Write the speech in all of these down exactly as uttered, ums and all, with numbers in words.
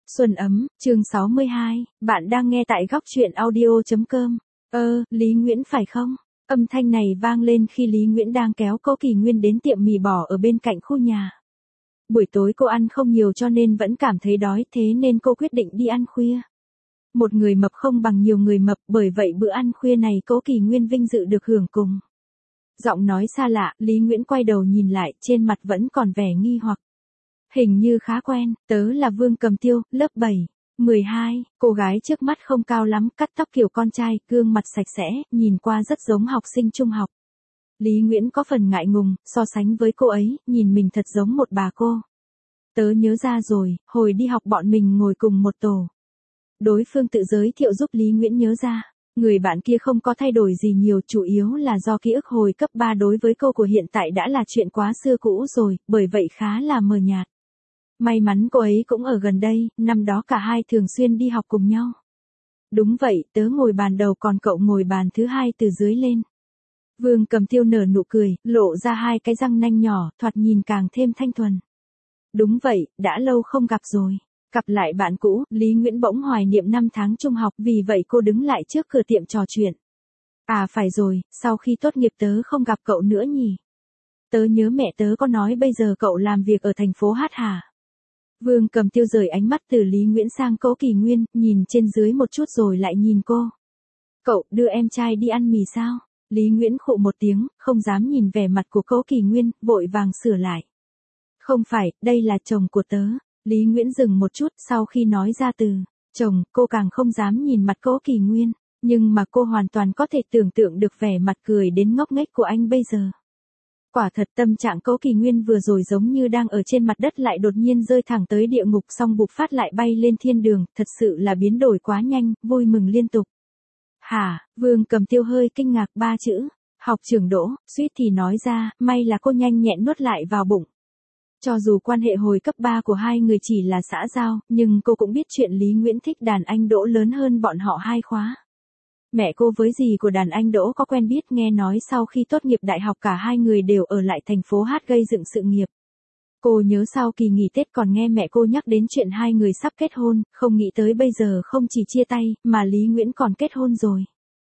Xuân ấm, chương sáu mươi hai, bạn đang nghe tại góc truyện audio.com. Ơ, Lý Nguyễn phải không? Âm thanh này vang lên khi Lý Nguyễn đang kéo Cố Kỳ Nguyên đến tiệm mì bò ở bên cạnh khu nhà. Buổi tối cô ăn không nhiều cho nên vẫn cảm thấy đói, thế nên cô quyết định đi ăn khuya. Một người mập không bằng nhiều người mập, bởi vậy bữa ăn khuya này Cố Kỳ Nguyên vinh dự được hưởng cùng. Giọng nói xa lạ, Lý Nguyễn quay đầu nhìn lại, trên mặt vẫn còn vẻ nghi hoặc. Hình như khá quen, tớ là Vương Cầm Tiêu, lớp bảy, mười hai, cô gái trước mắt không cao lắm, cắt tóc kiểu con trai, gương mặt sạch sẽ, nhìn qua rất giống học sinh trung học. Lý Nguyễn có phần ngại ngùng, so sánh với cô ấy, nhìn mình thật giống một bà cô. Tớ nhớ ra rồi, hồi đi học bọn mình ngồi cùng một tổ. Đối phương tự giới thiệu giúp Lý Nguyễn nhớ ra. Người bạn kia không có thay đổi gì nhiều, chủ yếu là do ký ức hồi cấp ba đối với cô của hiện tại đã là chuyện quá xưa cũ rồi, bởi vậy khá là mờ nhạt. May mắn cô ấy cũng ở gần đây, năm đó cả hai thường xuyên đi học cùng nhau. Đúng vậy, tớ ngồi bàn đầu còn cậu ngồi bàn thứ hai từ dưới lên. Vương Cầm Tiêu nở nụ cười, lộ ra hai cái răng nanh nhỏ, thoạt nhìn càng thêm thanh thuần. Đúng vậy, đã lâu không gặp rồi. Gặp lại bạn cũ, Lý Nguyễn bỗng hoài niệm năm tháng trung học, vì vậy cô đứng lại trước cửa tiệm trò chuyện. À phải rồi, sau khi tốt nghiệp tớ không gặp cậu nữa nhỉ? Tớ nhớ mẹ tớ có nói bây giờ cậu làm việc ở thành phố Hát hả? Vương Cầm Tiêu rời ánh mắt từ Lý Nguyễn sang Cố Kỳ Nguyên, nhìn trên dưới một chút rồi lại nhìn cô. Cậu đưa em trai đi ăn mì sao? Lý Nguyễn khụ một tiếng, không dám nhìn vẻ mặt của Cố Kỳ Nguyên, vội vàng sửa lại. Không phải, đây là chồng của tớ. Lý Nguyễn dừng một chút, sau khi nói ra từ chồng, cô càng không dám nhìn mặt Cố Kỳ Nguyên, nhưng mà cô hoàn toàn có thể tưởng tượng được vẻ mặt cười đến ngốc nghếch của anh bây giờ. Quả thật tâm trạng Cố Kỳ Nguyên vừa rồi giống như đang ở trên mặt đất lại đột nhiên rơi thẳng tới địa ngục, xong bục phát lại bay lên thiên đường, thật sự là biến đổi quá nhanh, vui mừng liên tục. Hả? Vương Cầm Tiêu hơi kinh ngạc, ba chữ học trưởng Đỗ, suýt thì nói ra, may là cô nhanh nhẹn nuốt lại vào bụng. Cho dù quan hệ hồi cấp ba của hai người chỉ là xã giao, nhưng cô cũng biết chuyện Lý Nguyễn thích đàn anh Đỗ lớn hơn bọn họ hai khóa. Mẹ cô với dì của đàn anh Đỗ có quen biết, nghe nói sau khi tốt nghiệp đại học cả hai người đều ở lại thành phố Hát gây dựng sự nghiệp. Cô nhớ sau kỳ nghỉ Tết còn nghe mẹ cô nhắc đến chuyện hai người sắp kết hôn, không nghĩ tới bây giờ không chỉ chia tay, mà Lý Nguyễn còn kết hôn rồi.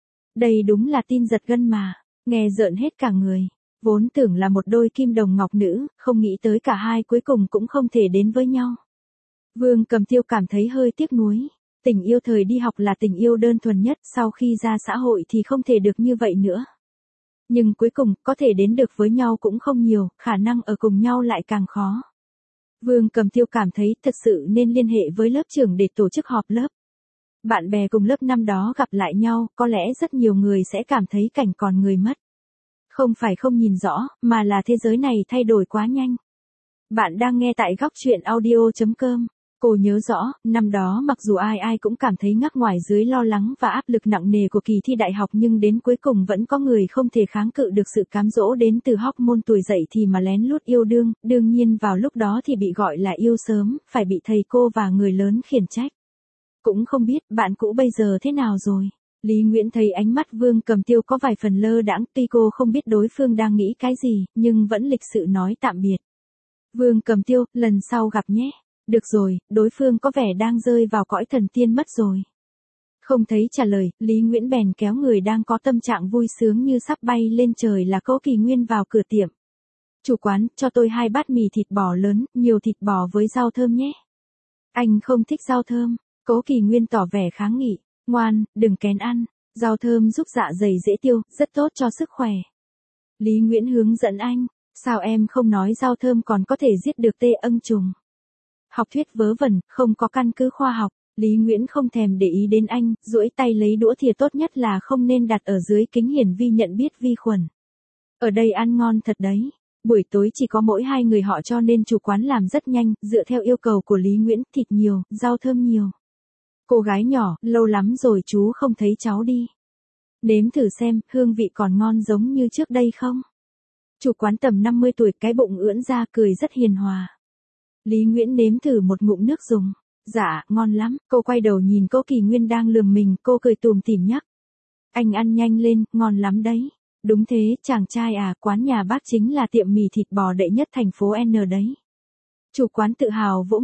Đây đúng là tin giật gân mà, nghe rợn hết cả người. Vốn tưởng là một đôi kim đồng ngọc nữ, không nghĩ tới cả hai cuối cùng cũng không thể đến với nhau. Vương Cầm Tiêu cảm thấy hơi tiếc nuối. Tình yêu thời đi học là tình yêu đơn thuần nhất, sau khi ra xã hội thì không thể được như vậy nữa. Nhưng cuối cùng, có thể đến được với nhau cũng không nhiều, khả năng ở cùng nhau lại càng khó. Vương Cầm Tiêu cảm thấy thật sự nên liên hệ với lớp trưởng để tổ chức họp lớp. Bạn bè cùng lớp năm đó gặp lại nhau, có lẽ rất nhiều người sẽ cảm thấy cảnh còn người mất. Không phải không nhìn rõ, mà là thế giới này thay đổi quá nhanh. Bạn đang nghe tại góc truyện audio.com. Cô nhớ rõ, năm đó mặc dù ai ai cũng cảm thấy ngắc ngoài dưới lo lắng và áp lực nặng nề của kỳ thi đại học, nhưng đến cuối cùng vẫn có người không thể kháng cự được sự cám dỗ đến từ hormone tuổi dậy thì mà lén lút yêu đương, đương nhiên vào lúc đó thì bị gọi là yêu sớm, phải bị thầy cô và người lớn khiển trách. Cũng không biết bạn cũ bây giờ thế nào rồi. Lý Nguyễn thấy ánh mắt Vương Cầm Tiêu có vài phần lơ đãng, tuy cô không biết đối phương đang nghĩ cái gì, nhưng vẫn lịch sự nói tạm biệt. Vương Cầm Tiêu, lần sau gặp nhé. Được rồi, đối phương có vẻ đang rơi vào cõi thần tiên mất rồi. Không thấy trả lời, Lý Nguyễn bèn kéo người đang có tâm trạng vui sướng như sắp bay lên trời là Cố Kỳ Nguyên vào cửa tiệm. Chủ quán, cho tôi hai bát mì thịt bò lớn, nhiều thịt bò với rau thơm nhé. Anh không thích rau thơm. Cố Kỳ Nguyên tỏ vẻ kháng nghị. Ngoan, đừng kén ăn, rau thơm giúp dạ dày dễ tiêu, rất tốt cho sức khỏe. Lý Nguyễn hướng dẫn anh, sao em không nói rau thơm còn có thể giết được tê ưng trùng. Học thuyết vớ vẩn, không có căn cứ khoa học. Lý Nguyễn không thèm để ý đến anh, duỗi tay lấy đũa thìa, tốt nhất là không nên đặt ở dưới kính hiển vi nhận biết vi khuẩn. Ở đây ăn ngon thật đấy. Buổi tối chỉ có mỗi hai người họ cho nên chủ quán làm rất nhanh, dựa theo yêu cầu của Lý Nguyễn, thịt nhiều, rau thơm nhiều. Cô gái nhỏ, lâu lắm rồi chú không thấy cháu đi. Nếm thử xem, hương vị còn ngon giống như trước đây không? Chủ quán tầm năm mươi tuổi, cái bụng ưỡn ra, cười rất hiền hòa. Lý Nguyễn nếm thử một ngụm nước dùng. Dạ, ngon lắm. Cô quay đầu nhìn Cố Kỳ Nguyên đang lườm mình, cô cười tủm tỉm nhắc. Anh ăn nhanh lên, ngon lắm đấy. Đúng thế, chàng trai à, quán nhà bác chính là tiệm mì thịt bò đệ nhất thành phố N đấy. Chủ quán tự hào vỗ ngực.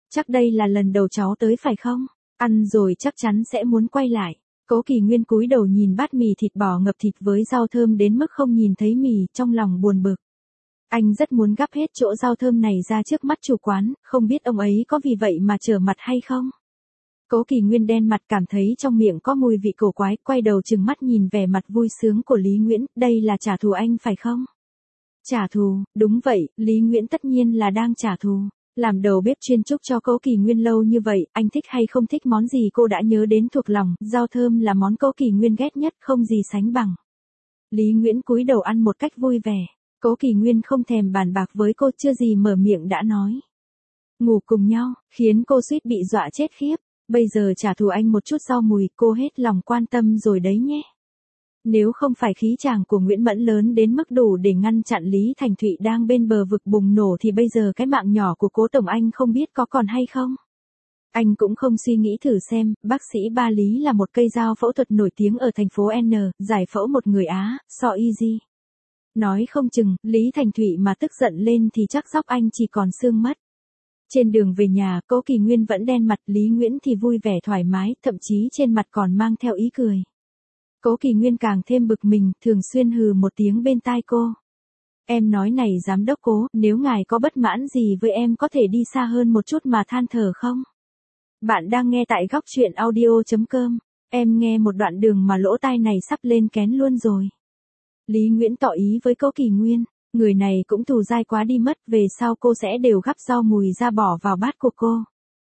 Chắc đây là lần đầu cháu tới phải không? Ăn rồi chắc chắn sẽ muốn quay lại. Cố Kỳ Nguyên cúi đầu nhìn bát mì thịt bò ngập thịt với rau thơm đến mức không nhìn thấy mì, trong lòng buồn bực. Anh rất muốn gắp hết chỗ rau thơm này ra trước mắt chủ quán, không biết ông ấy có vì vậy mà trở mặt hay không? Cố Kỳ Nguyên đen mặt cảm thấy trong miệng có mùi vị cổ quái, quay đầu trừng mắt nhìn vẻ mặt vui sướng của Lý Nguyễn, đây là trả thù anh phải không? Trả thù, đúng vậy, Lý Nguyễn tất nhiên là đang trả thù. Làm đầu bếp chuyên trúc cho Cố Kỳ Nguyên lâu như vậy, anh thích hay không thích món gì cô đã nhớ đến thuộc lòng, rau thơm là món Cố Kỳ Nguyên ghét nhất, không gì sánh bằng. Lý Nguyễn cúi đầu ăn một cách vui vẻ. Cố Kỳ Nguyên không thèm bàn bạc với cô, chưa gì mở miệng đã nói. Ngủ cùng nhau, khiến cô suýt bị dọa chết khiếp. Bây giờ trả thù anh một chút rau mùi, cô hết lòng quan tâm rồi đấy nhé. Nếu không phải khí chàng của Nguyễn Mẫn lớn đến mức đủ để ngăn chặn Lý Thành Thụy đang bên bờ vực bùng nổ thì bây giờ cái mạng nhỏ của Cố Tổng Anh không biết có còn hay không. Anh cũng không suy nghĩ thử xem, bác sĩ Ba Lý là một cây dao phẫu thuật nổi tiếng ở thành phố N, giải phẫu một người Á, so easy. Nói không chừng, Lý Thành Thụy mà tức giận lên thì chắc dóc anh chỉ còn xương mất. Trên đường về nhà, Cố Kỳ Nguyên vẫn đen mặt, Lý Nguyễn thì vui vẻ thoải mái, thậm chí trên mặt còn mang theo ý cười. Cố Kỳ Nguyên càng thêm bực mình, thường xuyên hừ một tiếng bên tai cô. Em nói này giám đốc Cố, nếu ngài có bất mãn gì với em có thể đi xa hơn một chút mà than thở không? Bạn đang nghe tại góc truyện audio chấm com. Em nghe một đoạn đường mà lỗ tai này sắp lên kén luôn rồi. Lý Nguyễn tỏ ý với Cố Kỳ Nguyên, người này cũng thù dai quá đi mất, về sau cô sẽ đều gắp rau mùi ra bỏ vào bát của cô.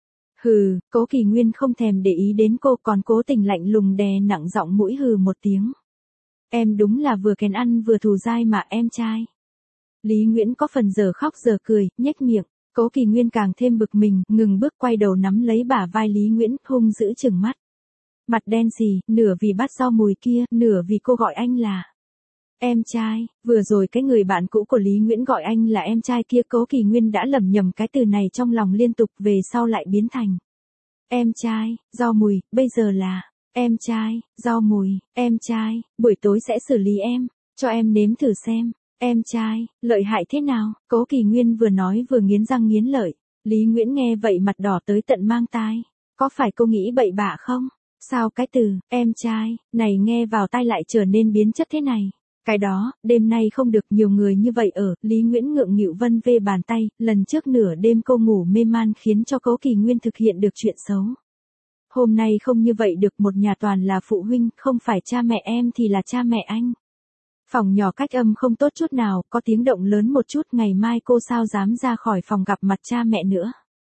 Hừ, Cố Kỳ Nguyên không thèm để ý đến cô, còn cố tình lạnh lùng đè nặng giọng mũi hừ một tiếng. Em đúng là vừa kén ăn vừa thù dai mà em trai. Lý Nguyễn có phần giờ khóc giờ cười, nhếch miệng. Cố Kỳ Nguyên càng thêm bực mình, ngừng bước quay đầu nắm lấy bả vai Lý Nguyễn, hung dữ trừng mắt. Mặt đen xì, nửa vì bát rau mùi kia, nửa vì cô gọi anh là em trai. Vừa rồi cái người bạn cũ của Lý Nguyễn gọi anh là em trai kia, Cố Kỳ Nguyên đã lầm nhầm cái từ này trong lòng liên tục, về sau lại biến thành em trai, rau mùi, bây giờ là em trai, rau mùi, em trai, buổi tối sẽ xử lý em, cho em nếm thử xem, em trai, lợi hại thế nào? Cố Kỳ Nguyên vừa nói vừa nghiến răng nghiến lợi. Lý Nguyễn nghe vậy mặt đỏ tới tận mang tai. Có phải cô nghĩ bậy bạ không? Sao cái từ em trai này nghe vào tai lại trở nên biến chất thế này? Cái đó, đêm nay không được nhiều người như vậy ở. Lý Nguyễn ngượng nghịu vân vê bàn tay, lần trước nửa đêm cô ngủ mê man khiến cho Cố Kỳ Nguyên thực hiện được chuyện xấu. Hôm nay không như vậy được, một nhà toàn là phụ huynh, không phải cha mẹ em thì là cha mẹ anh. Phòng nhỏ cách âm không tốt chút nào, có tiếng động lớn một chút, ngày mai cô sao dám ra khỏi phòng gặp mặt cha mẹ nữa.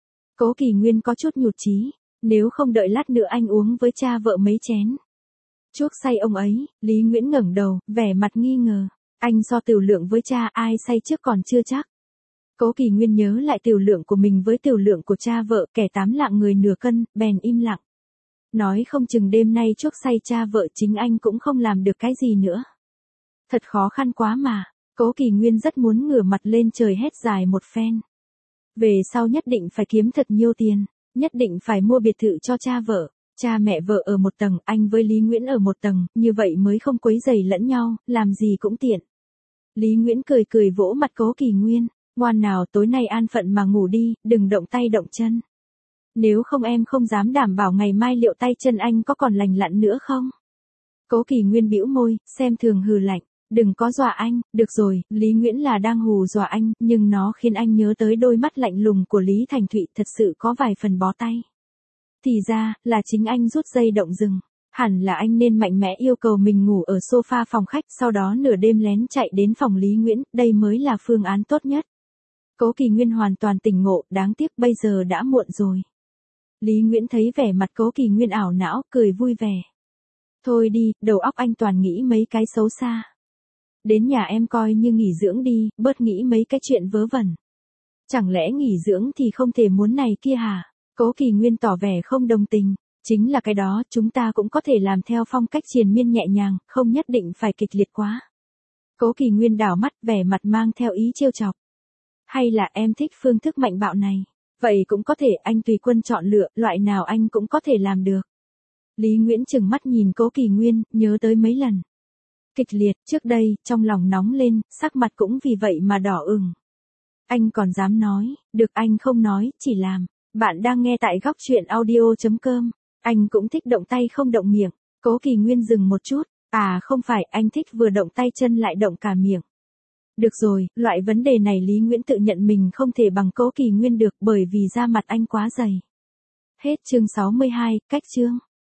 Cố Kỳ Nguyên có chút nhụt chí, nếu không đợi lát nữa anh uống với cha vợ mấy chén. Chuốc say ông ấy. Lý Nguyễn ngẩng đầu, vẻ mặt nghi ngờ. Anh so tiểu lượng với cha, ai say trước còn chưa chắc. Cố Kỳ Nguyên nhớ lại tiểu lượng của mình với tiểu lượng của cha vợ, kẻ tám lạng người nửa cân, bèn im lặng. Nói không chừng đêm nay chuốc say cha vợ chính anh cũng không làm được cái gì nữa. Thật khó khăn quá mà. Cố Kỳ Nguyên rất muốn ngửa mặt lên trời hét dài một phen. Về sau nhất định phải kiếm thật nhiều tiền, nhất định phải mua biệt thự cho cha vợ. Cha mẹ vợ ở một tầng, anh với Lý Nguyễn ở một tầng, như vậy mới không quấy rầy lẫn nhau, làm gì cũng tiện. Lý Nguyễn cười cười vỗ mặt Cố Kỳ Nguyên, ngoan nào tối nay an phận mà ngủ đi, đừng động tay động chân. Nếu không em không dám đảm bảo ngày mai liệu tay chân anh có còn lành lặn nữa không? Cố Kỳ Nguyên bĩu môi, xem thường hừ lạnh, đừng có dọa anh. Được rồi, Lý Nguyễn là đang hù dọa anh, nhưng nó khiến anh nhớ tới đôi mắt lạnh lùng của Lý Thành Thụy, thật sự có vài phần bó tay. Thì ra, là chính anh rút dây động rừng. Hẳn là anh nên mạnh mẽ yêu cầu mình ngủ ở sofa phòng khách, sau đó nửa đêm lén chạy đến phòng Lý Nguyễn, đây mới là phương án tốt nhất. Cố Kỳ Nguyên hoàn toàn tỉnh ngộ, đáng tiếc bây giờ đã muộn rồi. Lý Nguyễn thấy vẻ mặt Cố Kỳ Nguyên ảo não, cười vui vẻ. Thôi đi, đầu óc anh toàn nghĩ mấy cái xấu xa. Đến nhà em coi như nghỉ dưỡng đi, bớt nghĩ mấy cái chuyện vớ vẩn. Chẳng lẽ nghỉ dưỡng thì không thể muốn này kia hả? Cố Kỳ Nguyên tỏ vẻ không đồng tình. Chính là cái đó, chúng ta cũng có thể làm theo phong cách triền miên nhẹ nhàng, không nhất định phải kịch liệt quá. Cố Kỳ Nguyên đảo mắt, vẻ mặt mang theo ý trêu chọc. Hay là em thích phương thức mạnh bạo này? Vậy cũng có thể, anh tùy quân chọn lựa, loại nào anh cũng có thể làm được. Lý Nguyễn trừng mắt nhìn Cố Kỳ Nguyên, nhớ tới mấy lần kịch liệt trước đây, trong lòng nóng lên, sắc mặt cũng vì vậy mà đỏ ửng. Anh còn dám nói, được anh không nói, chỉ làm. Bạn đang nghe tại góc chuyện audio chấm com. Anh cũng thích động tay không động miệng. Cố Kỳ Nguyên dừng một chút. À không phải, anh thích vừa động tay chân lại động cả miệng. Được rồi, loại vấn đề này Lý Nguyễn tự nhận mình không thể bằng Cố Kỳ Nguyên được bởi vì da mặt anh quá dày. Hết chương sáu mươi hai, cách chương.